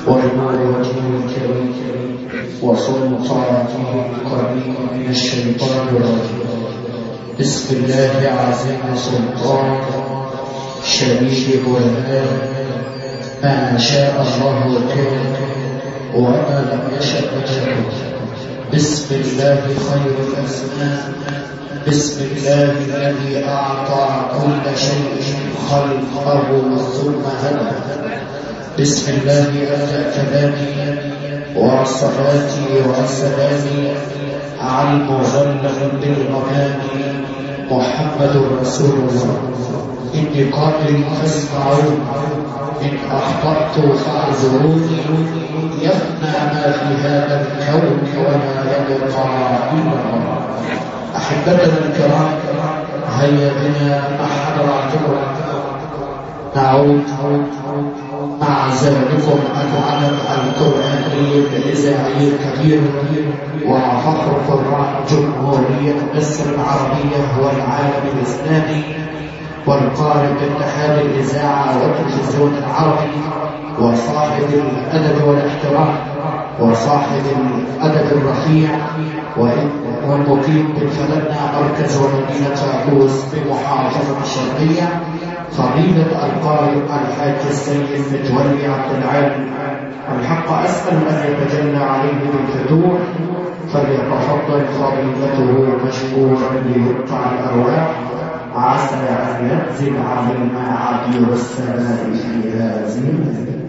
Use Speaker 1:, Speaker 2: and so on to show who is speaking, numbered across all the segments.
Speaker 1: ونور وجهه الكريم وسلطانه القريب من الشيطان الرجيم. بسم الله عظيم سلطان شديد الوهاب، ما شاء الله كان وما لم يشأ لم يكن. بسم الله خير الأسماء، بسم الله الذي أعطى كل شيء خلقه ثم هدى. بسم الله أبدأ كلامي وصلاتي وسلامي على المظلم بالغمام محمد رسول الله. إني قائل فاسمعون، إن أخطأت فاعذروني، يفنى ما في هذا الكون وما يبقى إلا الله. أحبتنا الكرام، هيا بنا مع حضراتكم نعود مع زمنكم العلم القرآني الإذاعي الكبير وفخر قراء جمهورية مصر العربية والعالم الإسلامي، والقارئ باتحاد الإذاعة والتلفزيون العربي، وصاحب الأدب والاحترام، وصاحب الأدب الرفيع، والمقيم بالفلنة مركز ومدينة عكوز بمحافظة الشرقية، فضيلة القارئ الحاج السيد متولي عبد العال. الحق أسأل أن يتجلى عليه بالفتوح، فليتفضل فضيلته مشكورا ليقطع الأرواح، عسى أن ينزل علينا عبير السماء في هذه الليلة.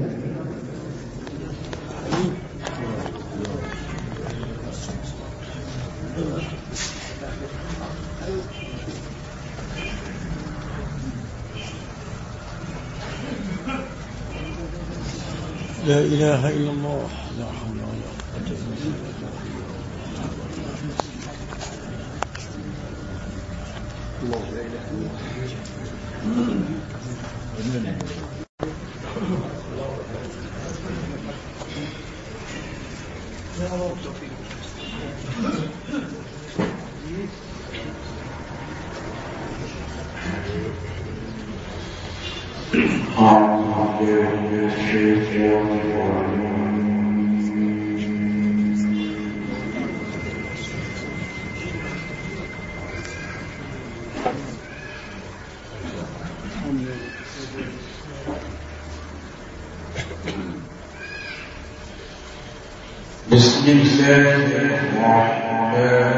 Speaker 2: لا إله إلا الله، لا حول ولا قوة إلا بالله. لا إله إلا الله.
Speaker 3: بسم الله الرحمن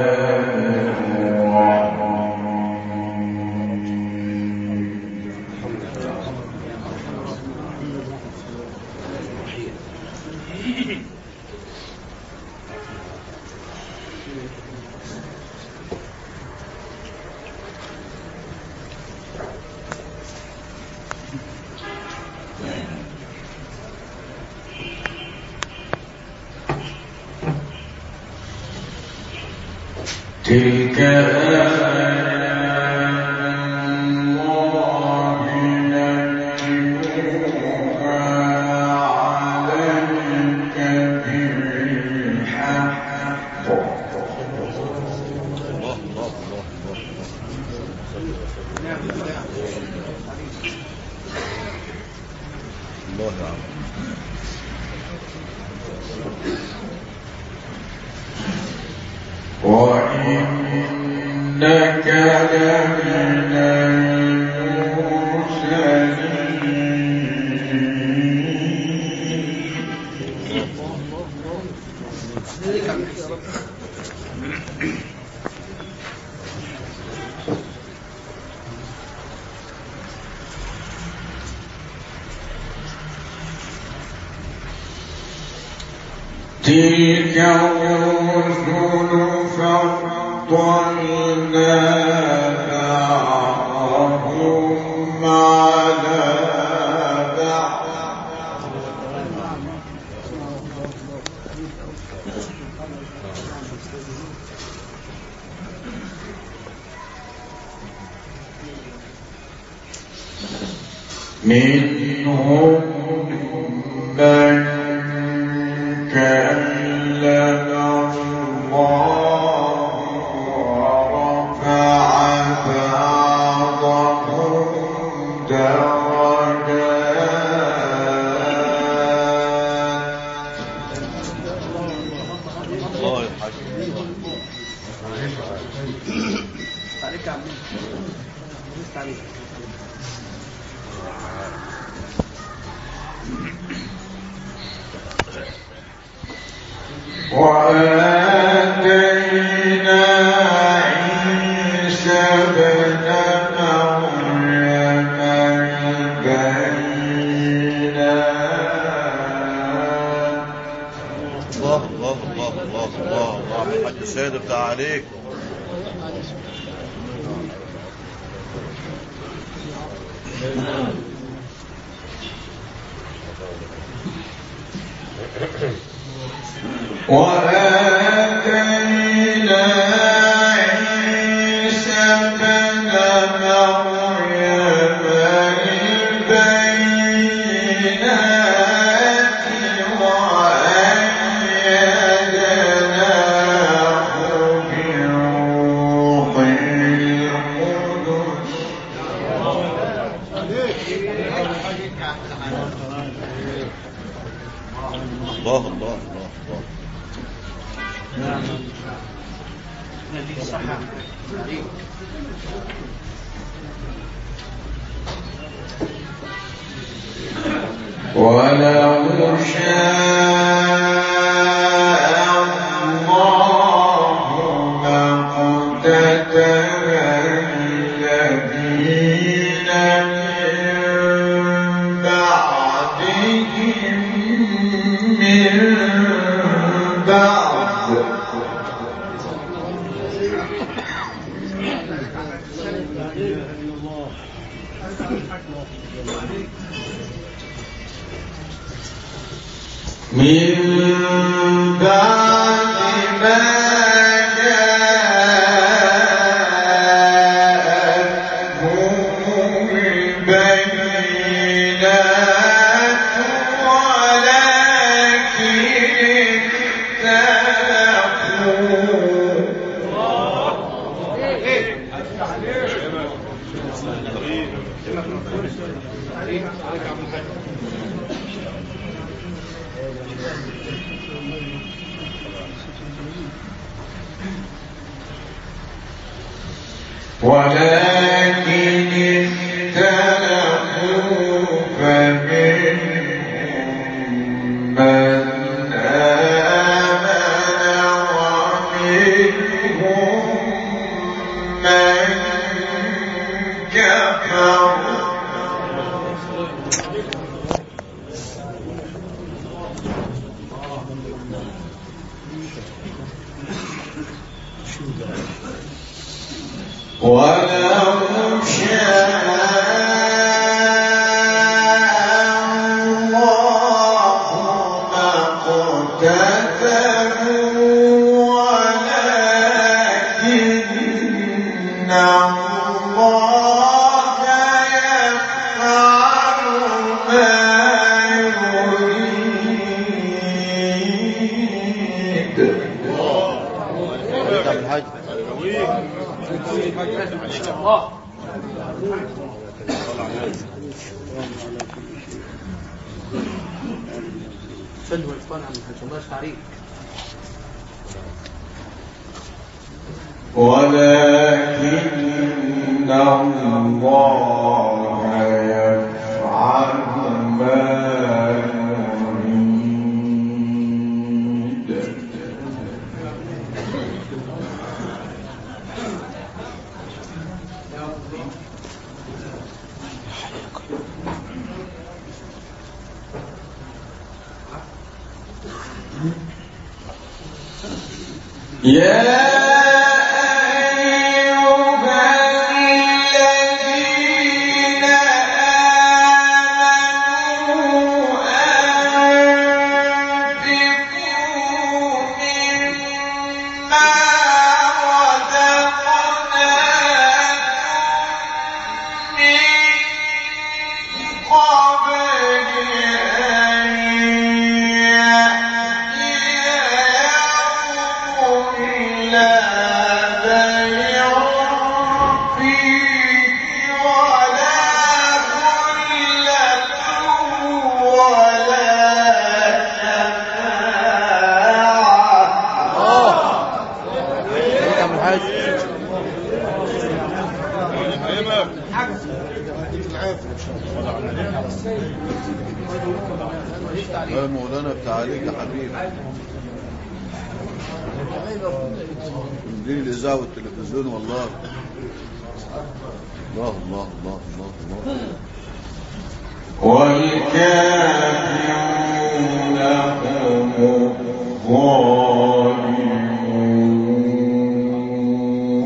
Speaker 3: تلك وإنك لمن تلك الرسل فضلنا بعضهم على بعض منهم من كلم الله ورفع بعضهم درجات
Speaker 4: عليك يا عمي عليك
Speaker 3: وآتينا عيسى ابن مريم البينات.
Speaker 5: الله الله الله الله الله الله الحاج سيد بتاع عليك.
Speaker 3: وآتينا عيسى ابن مريم البينات وأيدناه بروح القدس.
Speaker 5: الله الله الله الله.
Speaker 3: ولو شاء الله ما اقتتل الذين من بعدهم من بعد ما جاءتهم البينات ولكن اختلفوا فمنهم من آمن ومنهم من كفر. ولو شاء الله ما اقتتلوا ولكن الله يفعل ما يريد.
Speaker 4: فلو الفن عم الله تعريف
Speaker 3: ولكن الله يفعل ما يريد. يا لا
Speaker 5: يا مولانا بتاع عليك يا حبيبي. مدير الإذاعة والتلفزيون والله. الله الله الله الله الله.
Speaker 3: والكافرون هم الظالمون.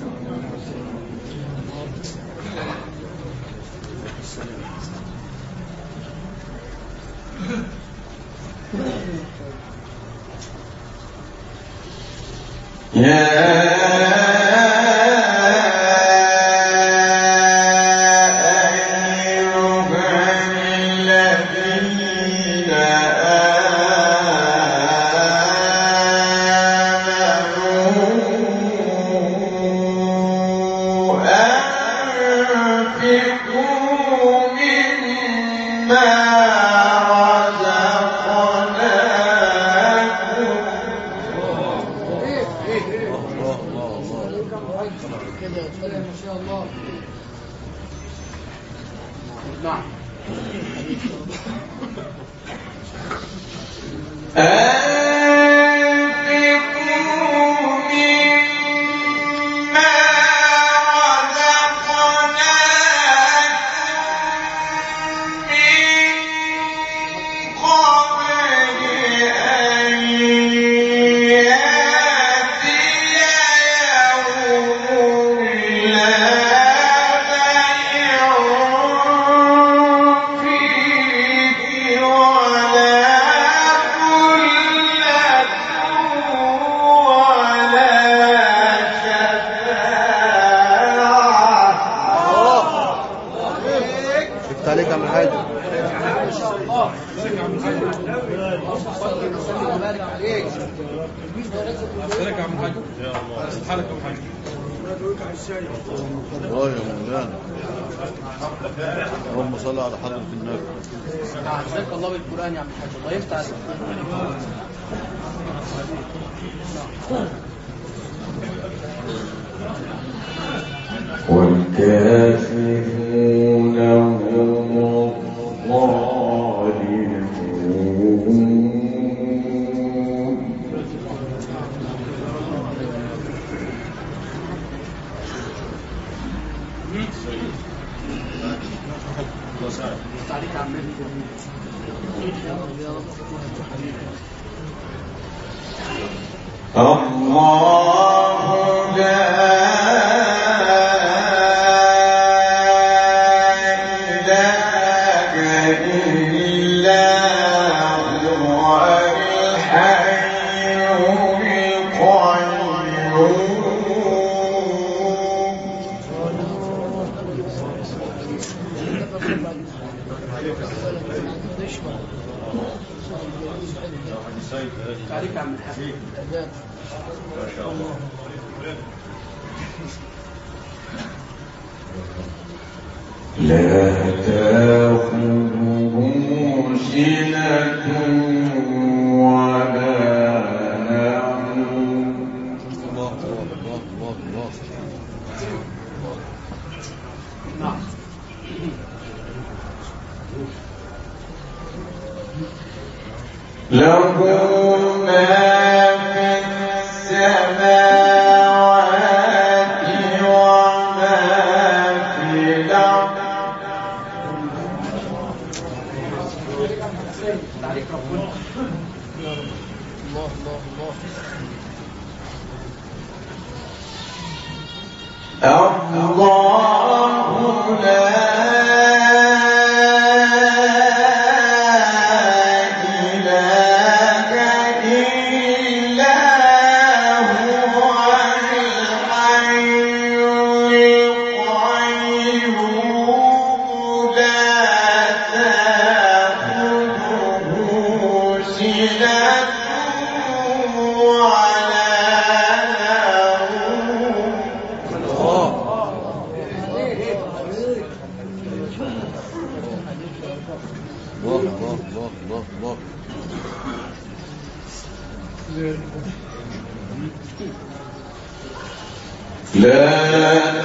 Speaker 3: يا
Speaker 5: الله يا مولانا. اللهم صل على حضرة النبي.
Speaker 4: أعزك الله بالقرآن يا عم الحاج. الله يفتح عليك.
Speaker 3: والكافرون هم الظالمون. الله لا إله إلا هو الحي
Speaker 4: تعريف عن الحبيب
Speaker 5: ما شاء الله.
Speaker 3: لا تأخذه سنة ولا نوم.
Speaker 5: الله الله الله الله.
Speaker 4: نعم.
Speaker 3: له ما في السماوات وما في الأرض.
Speaker 4: تعريف ربنا.
Speaker 2: الله الله
Speaker 3: الله لا لا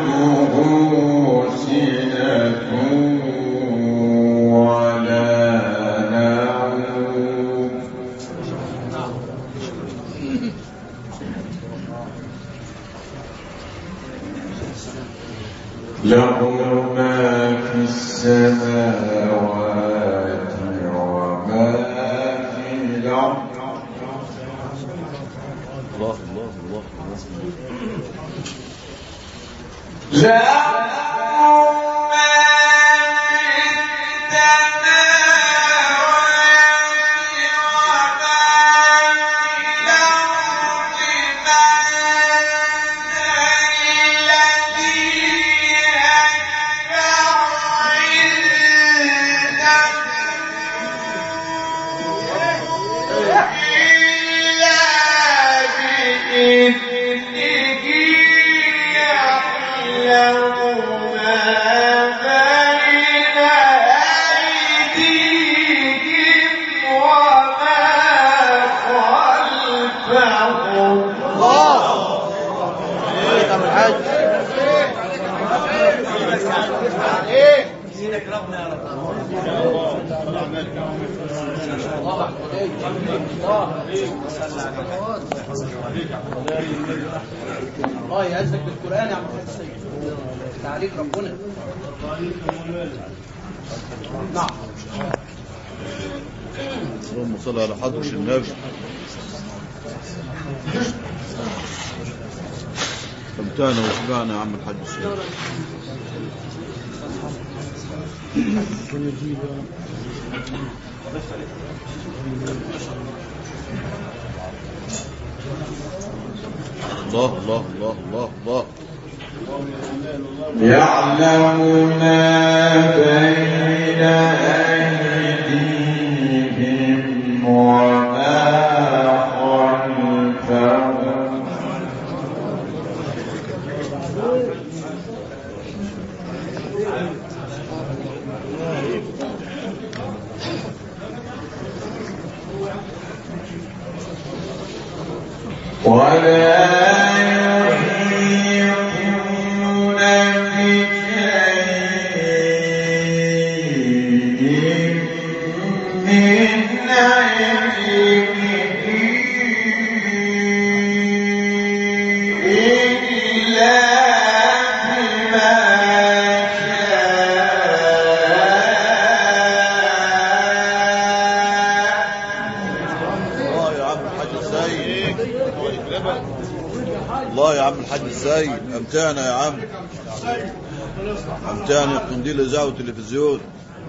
Speaker 3: تأخذه سنة ولا
Speaker 4: الله يعزك بالقرآن يا عم السيد. تعليق ربنا. نعم.
Speaker 5: اللهم صل على حضرة النبي. استمتعنا وشبعنا يا عم الحاج السيد. الله الله الله الله الله.
Speaker 3: يعلم ما بين أيديهم وما خلفهم ولا يحيطون بشيء من علمه إلا بما
Speaker 5: الله يا عم الحاج السيد. امتعنا يا عم، امتعنا قنديل اذاعه وتلفزيون.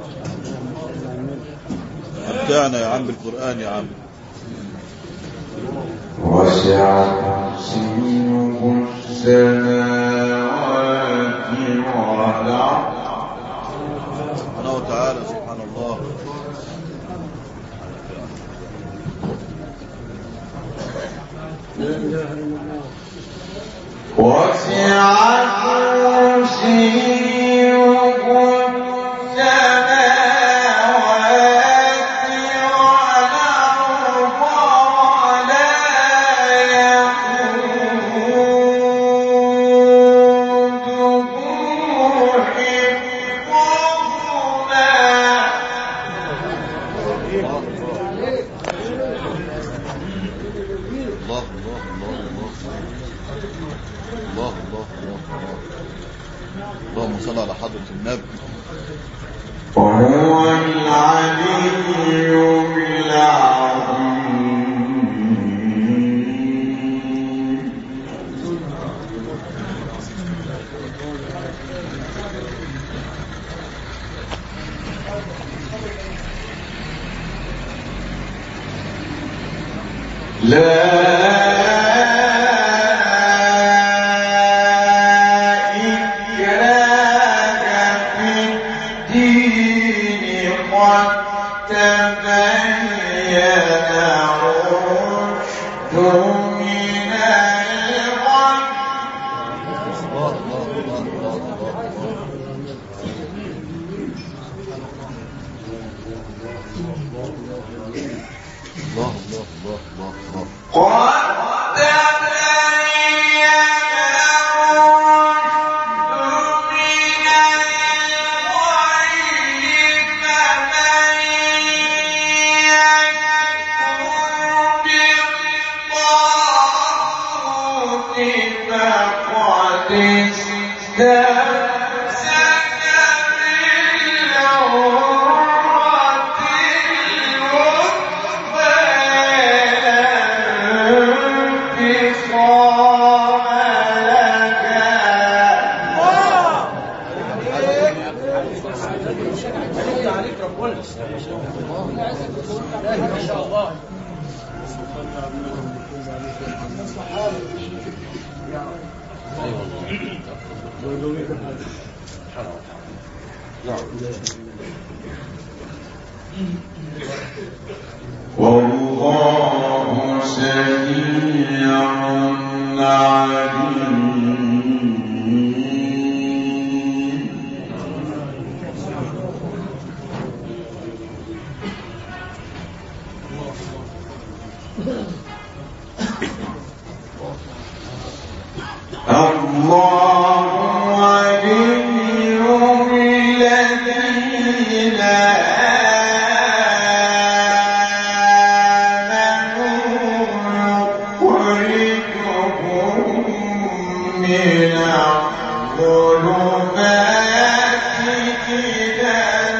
Speaker 5: امتعنا يا عم بالقران يا عم.
Speaker 3: وسع كرسيه السماوات والأرض
Speaker 5: سبحانه وتعالى. سبحان الله.
Speaker 3: وسع كرسيه السماوات والأرض ولا يئوده حفظهما
Speaker 5: الله الله الله الله الله الله الله. اللهم صل على حضرة النبي.
Speaker 3: وهو العلي العظيم.
Speaker 5: الله الله الله الله الله.
Speaker 4: ما شاء الله.
Speaker 3: والله سميع عليم. الله ولي الذين آمنوا يخرجهم من الظلمات إلى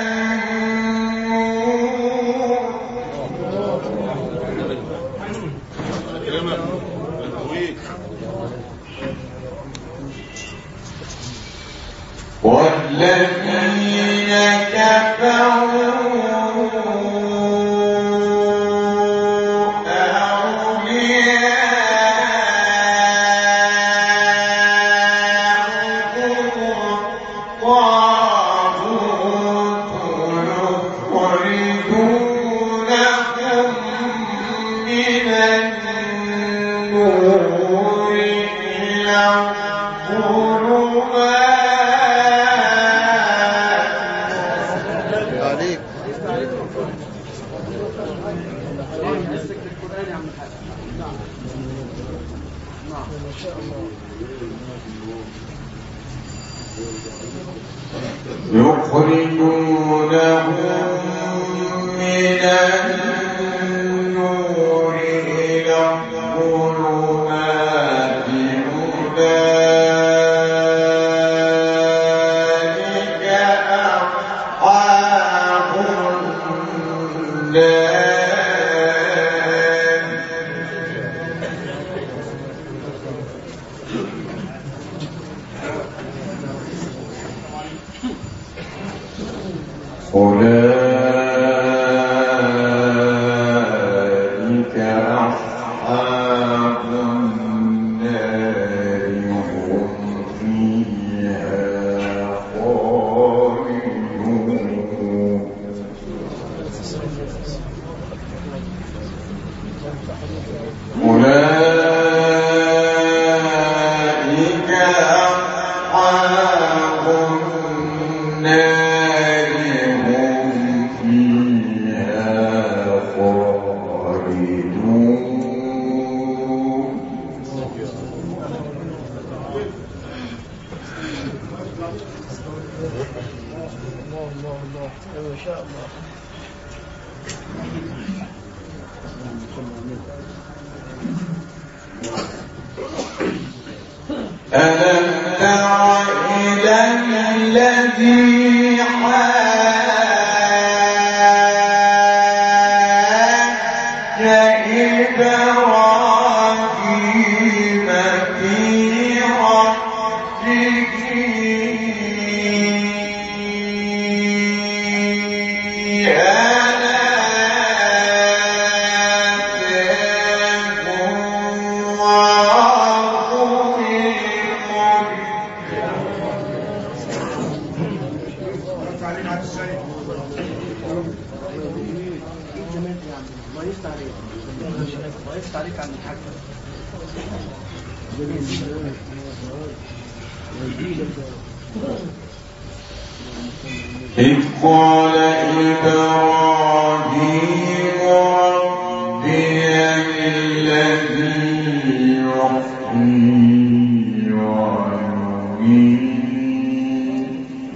Speaker 3: والذين كفروا أولياءهم الطاغوت يخرجونهم من النور إلى الظلمات. يخرجونهم من النور إلى الظلمات أولئك أصحاب النار. أولئك أصحاب النار هم فيها خالدون. أولئك أصحاب النار
Speaker 2: ما شاء الله.
Speaker 3: ألم تر إلى الذي حاج إبراهيم في ربه
Speaker 4: وقفت عليك عن الحاج.
Speaker 3: إذ قال إبراهيم ربي الذي يحيي ويميت.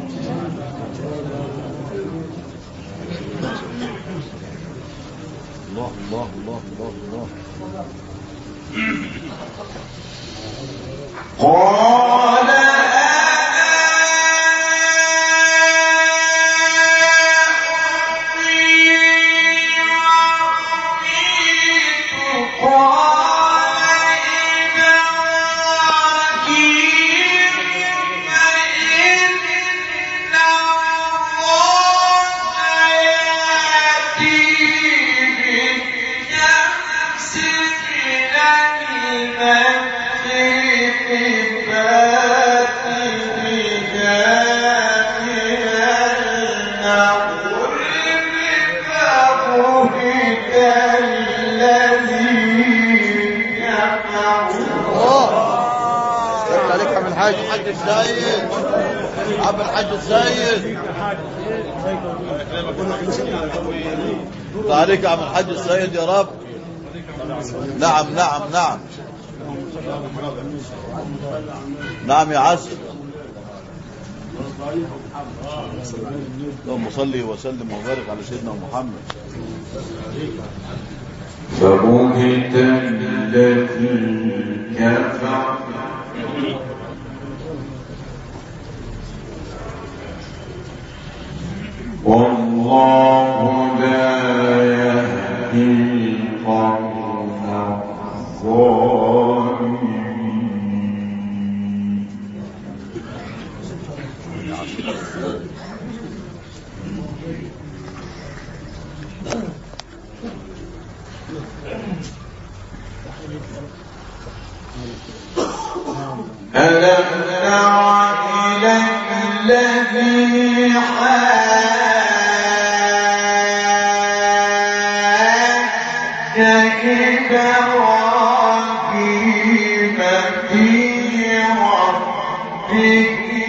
Speaker 5: الله الله الله الله الله.
Speaker 3: قال
Speaker 5: الحاج السيد، عم الحاج السيد، عليك يا عم الحاج السيد يا رب. نعم نعم نعم نعم يا عسل. اللهم صل وسلم وبارك على سيدنا محمد.
Speaker 3: فبهت الذي كفر والله لا يهدي القوم الظالمين. ألم تر إلى الذي حاج إبراهيم في ربه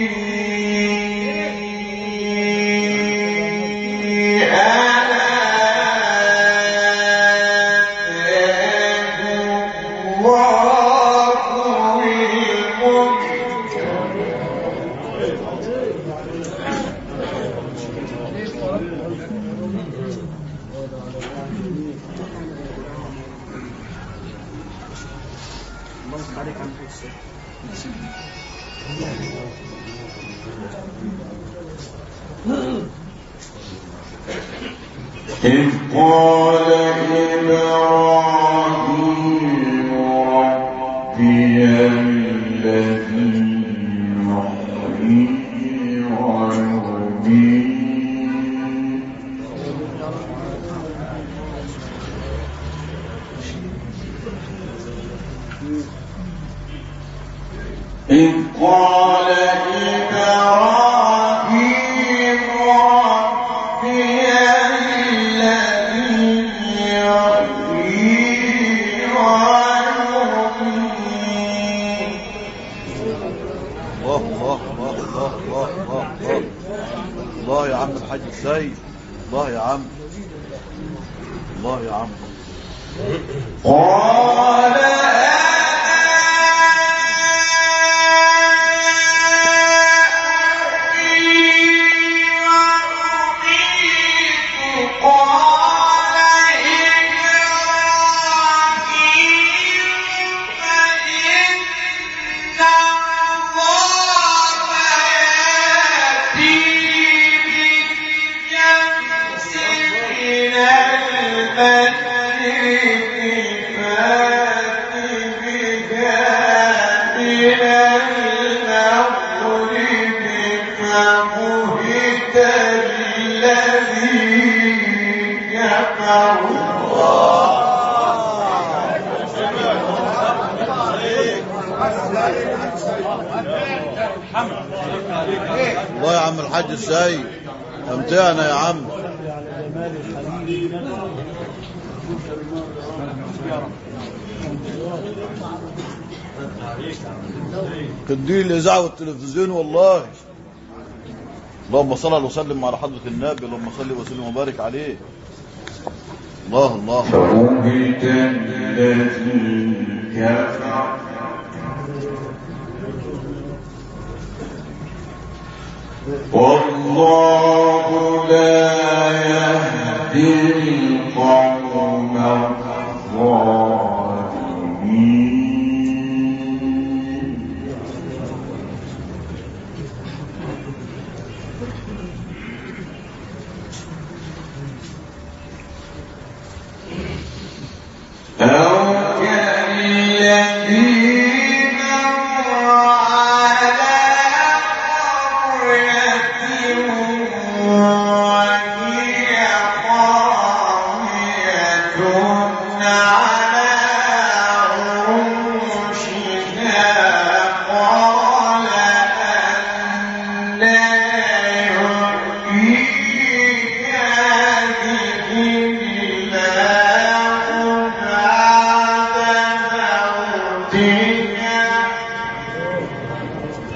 Speaker 3: إذ قال إبراهيم ربي الذي يحيي ويميت. إذ قال إبراهيم ربي الذي يحيي ويميت.
Speaker 5: الله يا عم الحاج السيد، الله يا عم، الله يا عم.
Speaker 3: قال
Speaker 5: الله يا عم الحاج السيد، امتعنا يا عم. كدين الاذاعه والتلفزيون والله. اللهم صل وسلم على حضرة النبي، اللهم صل وسلم وبارك عليه. الله الله.
Speaker 3: فبهت الذي كفر والله لا يهدي القوم الظالمين. أو كالذين على قرية وهي خاوية على عروشها قال أنى يحيي هذه الله بعد موتها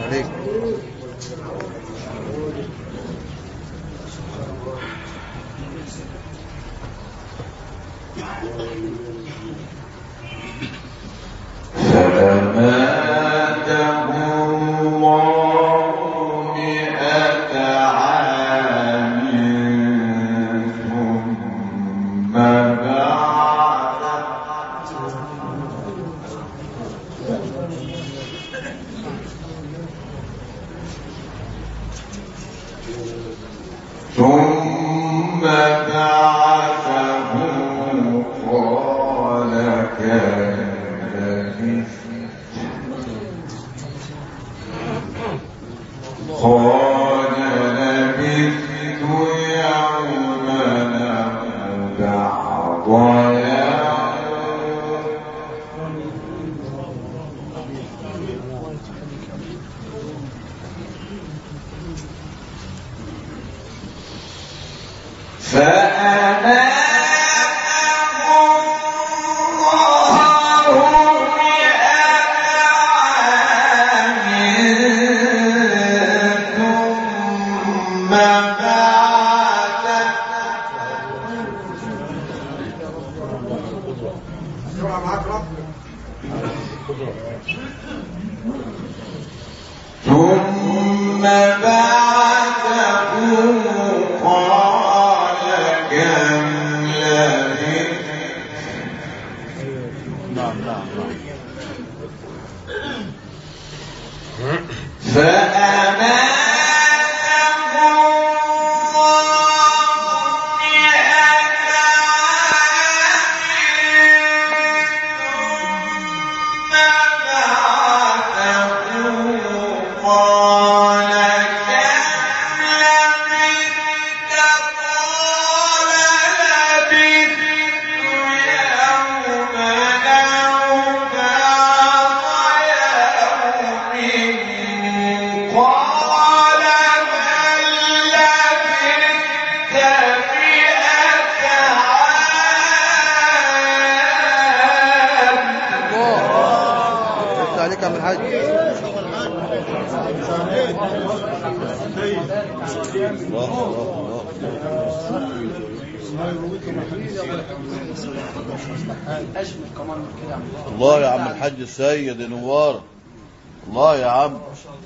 Speaker 5: الله يا عم الحاج السيد نوار. الله يا عم.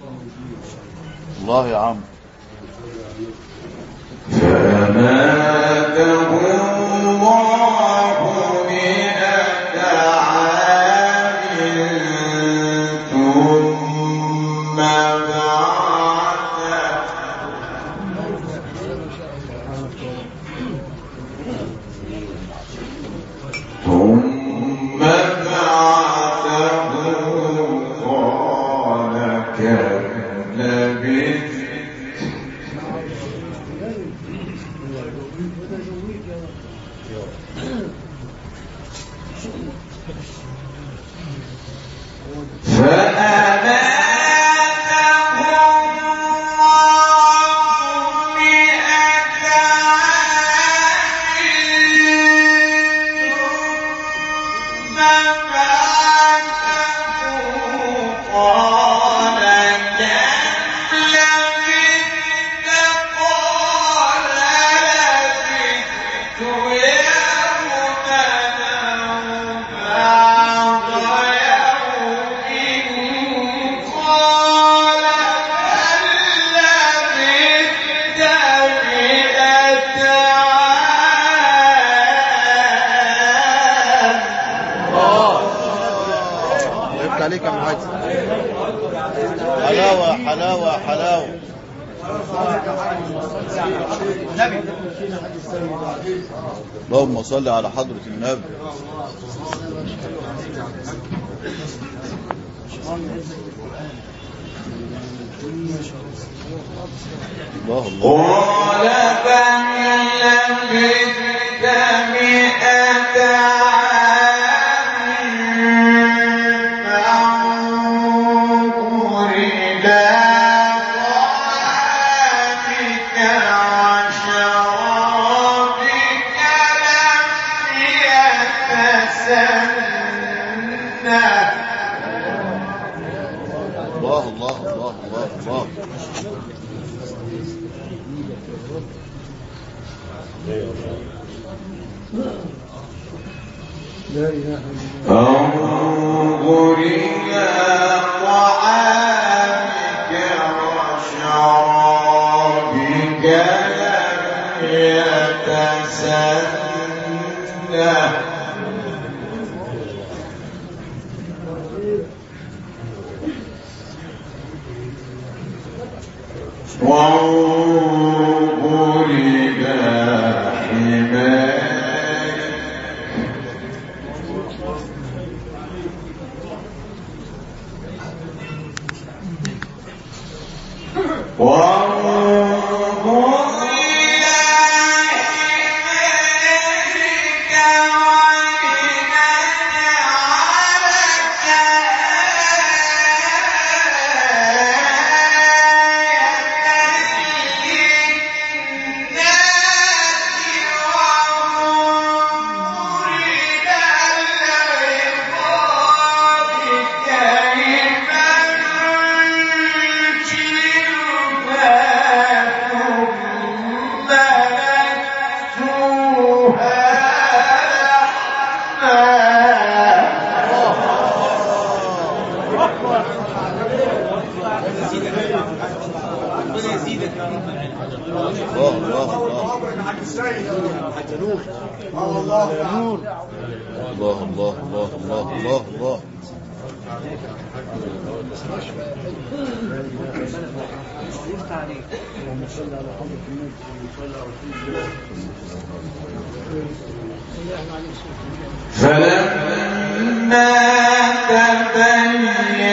Speaker 5: الله يا عم.
Speaker 3: فأماته الله مئة عام ثم بعثه قال كم لبثت
Speaker 2: عليك يا محاج.
Speaker 5: حلاوة حلاوة حلاوة. اللهم صل على حضرة النبي. الله الله.
Speaker 3: قال كم لبثت مئة
Speaker 5: الله الله الله الله الله.
Speaker 2: لا إله إلا الله.
Speaker 3: انظر إلى طعامك وشرابك لم يتسنه وانظر إلى حمارك فلما تبين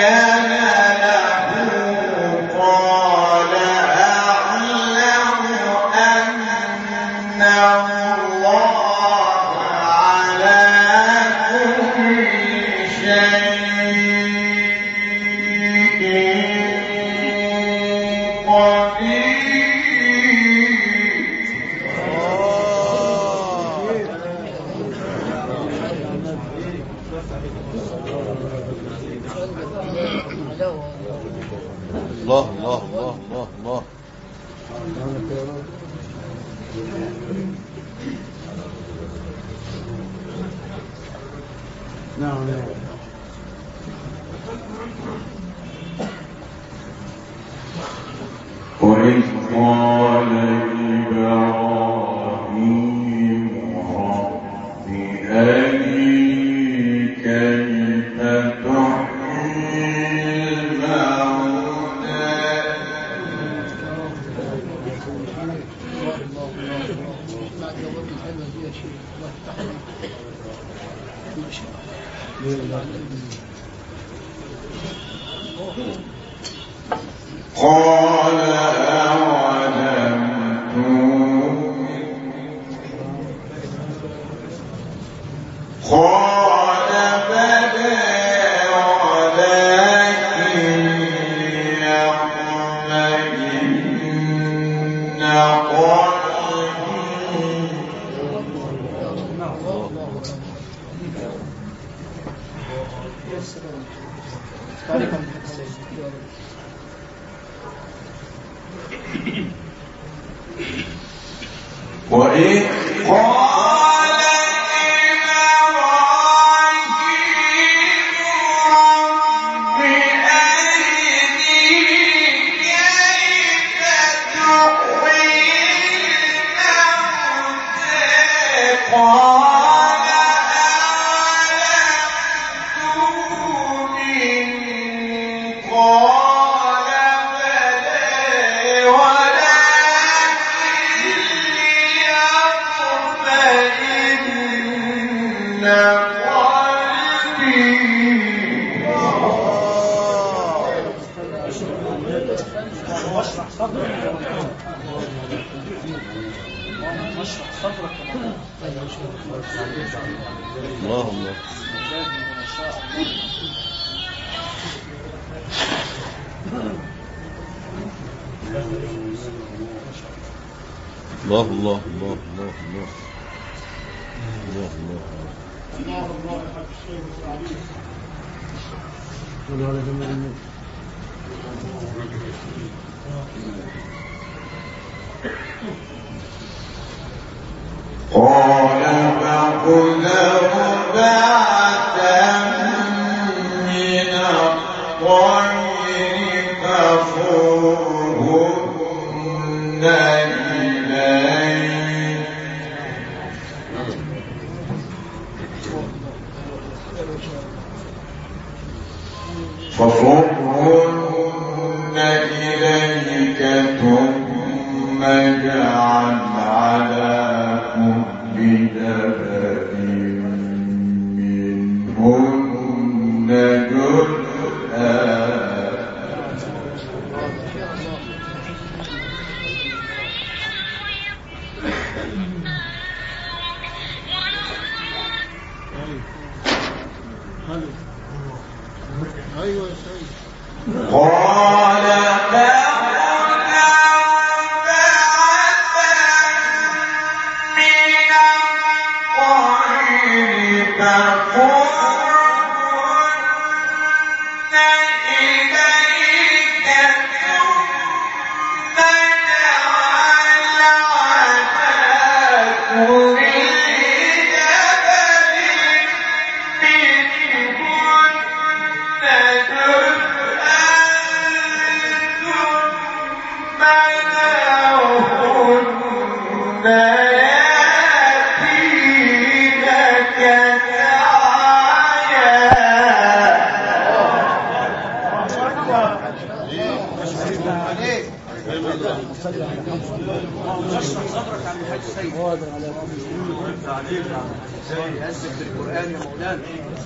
Speaker 3: له قال أعلم أن الله على كل شيء
Speaker 5: الله الله الله الله الله.
Speaker 2: نعم
Speaker 3: وإذ قال إبراهيم رب أرني كيف تحيي الموتى قال أولم تؤمن قال بلى ولكن يطمئن وإذ قال إبراهيم رب أرني كيف تحيي الموتى قال أولم تؤمن قال بلى
Speaker 5: الله الله. الله الله الله الله الله الله الله.
Speaker 3: قال فخذه فصرهن إليك ثم اجعل على كل جبل منهن جزءا
Speaker 2: ايوه يا سيد.
Speaker 3: قال
Speaker 4: صدرك عن الحاج سيد يأذن بالقرآن يا مولانا.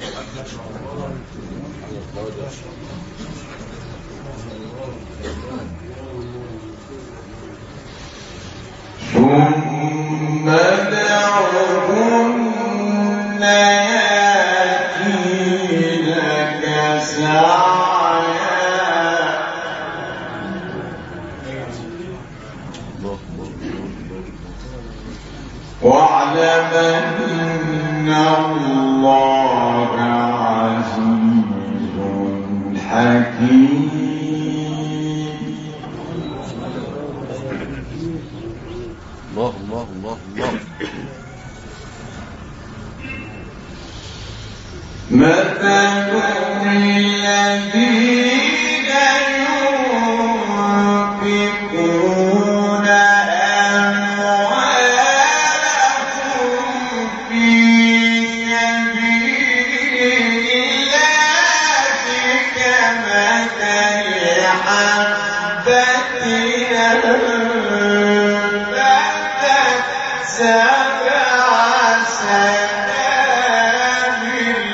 Speaker 3: ثم دعوهن يأتينك سعيا واعلم أن الله عزيز حكيم.
Speaker 5: الله الله الله الله.
Speaker 3: مثل الذين ينفقون أموالهم في سبيل الله كمثل حبة أنبتت سبع سنابل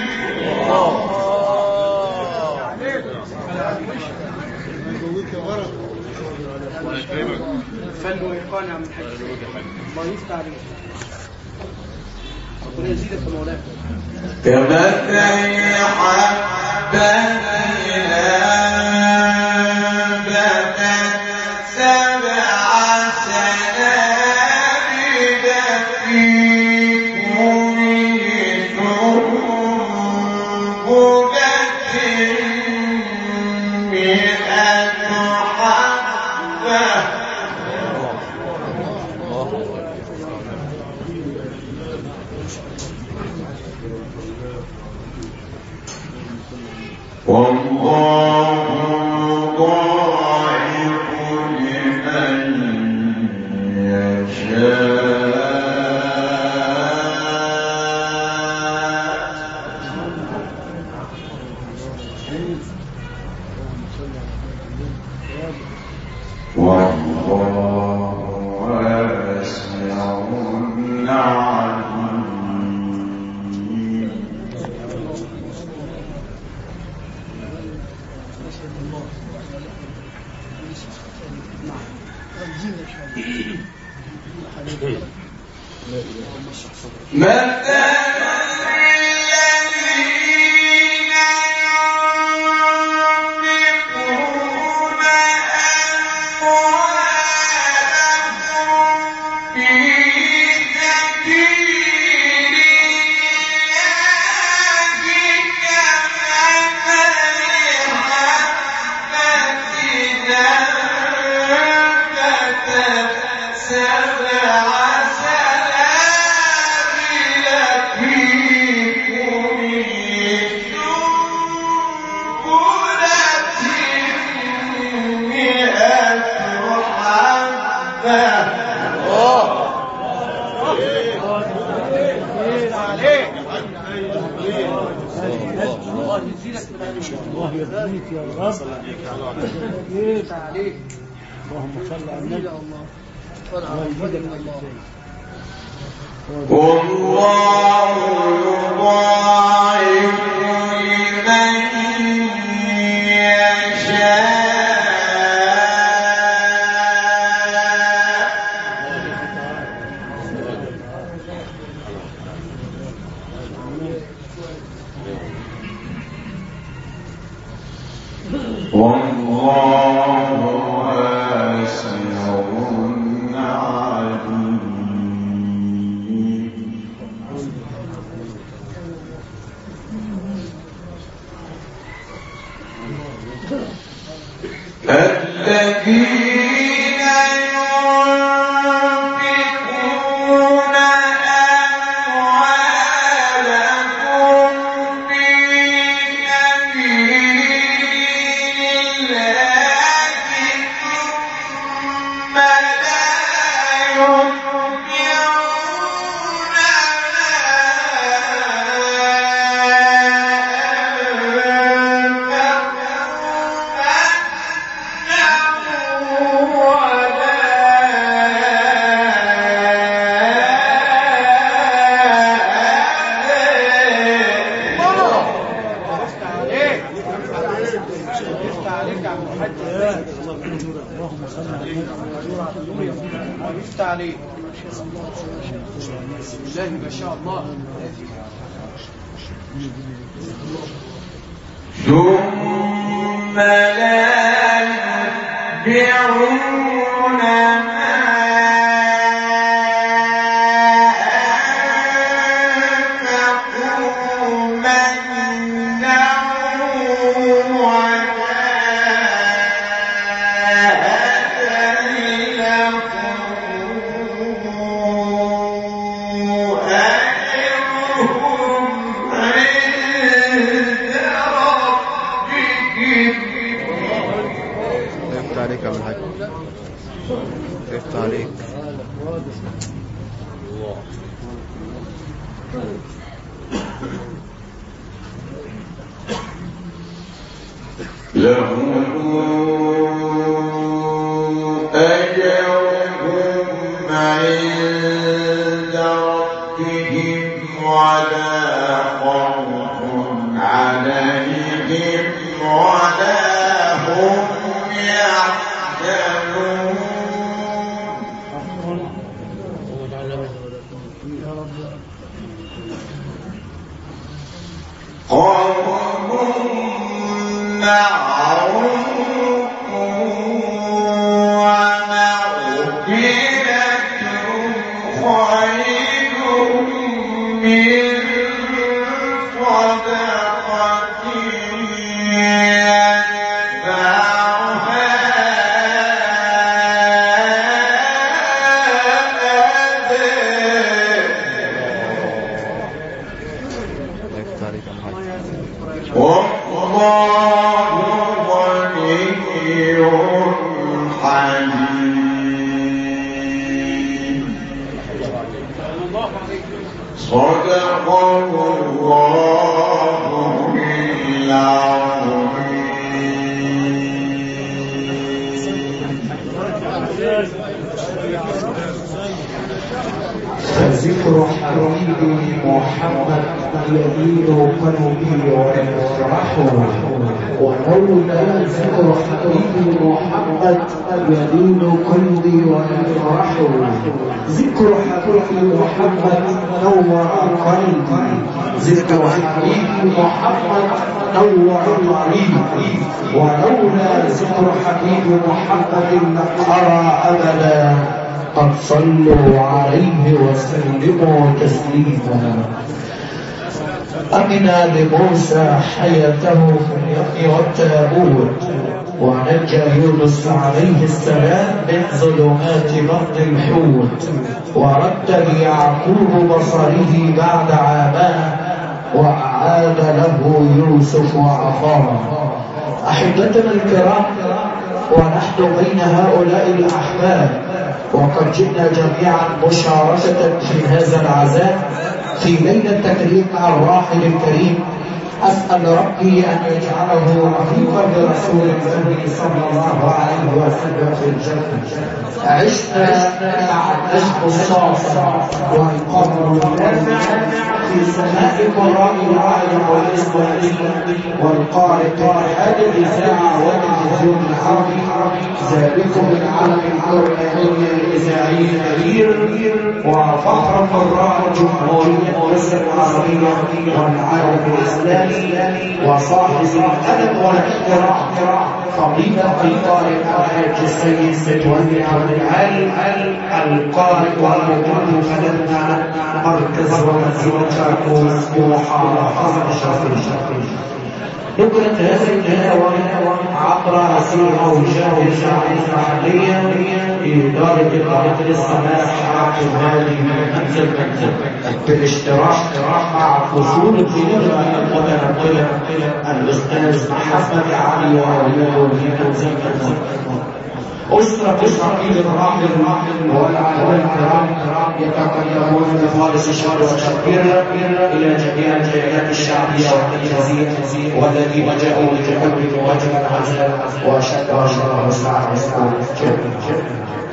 Speaker 4: فن وإيقان يا عم الحاج سيد. الله يفتح عليك. ربنا يزيدك يا مولانا.
Speaker 3: كمثل حبة أنبتت سبع سنابل في كل سنبلة مئة حبة والله يضاعف لمن يشاء والله واسع عليم.
Speaker 2: الله يهديك يا رب. اللهم صل على النبي. الله يهديك
Speaker 3: والله يضاعف لمن يشاء والله واسع عليم. الذين ينفقون أموالهم في سبيل الله ثم لا يتبعون
Speaker 2: اللهم صل على النبي.
Speaker 4: عرفت عليك الله ما شاء الله.
Speaker 3: ثم لا يتبعون ما أنفقوا منا ولا
Speaker 6: عليك يا الحاج. خفت عليك.
Speaker 3: لهم أجرهم عند ربهم ولا خوف عليهم ولا هم يحزنون. قوم معروف ومغفرة خير من صدقة والله غني حليم. صدق الله
Speaker 1: فذكر حبيبي محمد يلين قلبي ويفرح ولولا ذكر حبيبي محمد يلين قلبي ويفرح ذكر حبيبي محمد نور قلبي ذكر حبيبي محمد نور قلبي ولولا ذكر حبيبي محمد لأرى أبدا قد صلوا عليه وسلموا تسليما. أمن لموسى حياته في اليم والتابوت ونجى يونس عليه السلام من ظلمات بطن الحوت ورد ليعقوب بصره بعد عاماه وأعاد له يوسف وعصاه. أحبتنا الكرام، ونحن بين هؤلاء الأحباب وقد جئنا جميعا مشاركة في هذا العزاء في ليلة تكريم الراحل الكريم أسأل ربي أن يجعله رفيقا برسول الله صلى الله عليه وسلم في الجنة. عشنا مع النجم الصافي والقمر النافع في سماء قراء العالم والإسلام والقارئ هذه الإذاعة والتلفزيون العربي ذلكم العالم القرآني الإذاعي الكبير وفخر قراء جمهورية مصر العربية والعالم الإسلامي وصاحب الأدب والاحترام فضيلة القارئ الحاج السيد متولي عبد العال القارئ والمتفدنا مركز ومنزل كاكوس ومحافظة الشرقية. نقلت هذه التلاوة عبر أسير أوجاه الشعب المحلية بإدارة إدارة السماح عبد الهادي منزل بالاشتراك مع فصول الكلمة المتنقلة الأستاذ محمد علي وأولاده في أسرة الحقيق الراحل والعالم الكرام يتقدمون بخالص الشكر والتقدير إلى جميع الجاليات الشعبية والتجهيزية والذين جاءوا لتحمل واجب العزاء وأشهد أن لا إله إلا الله.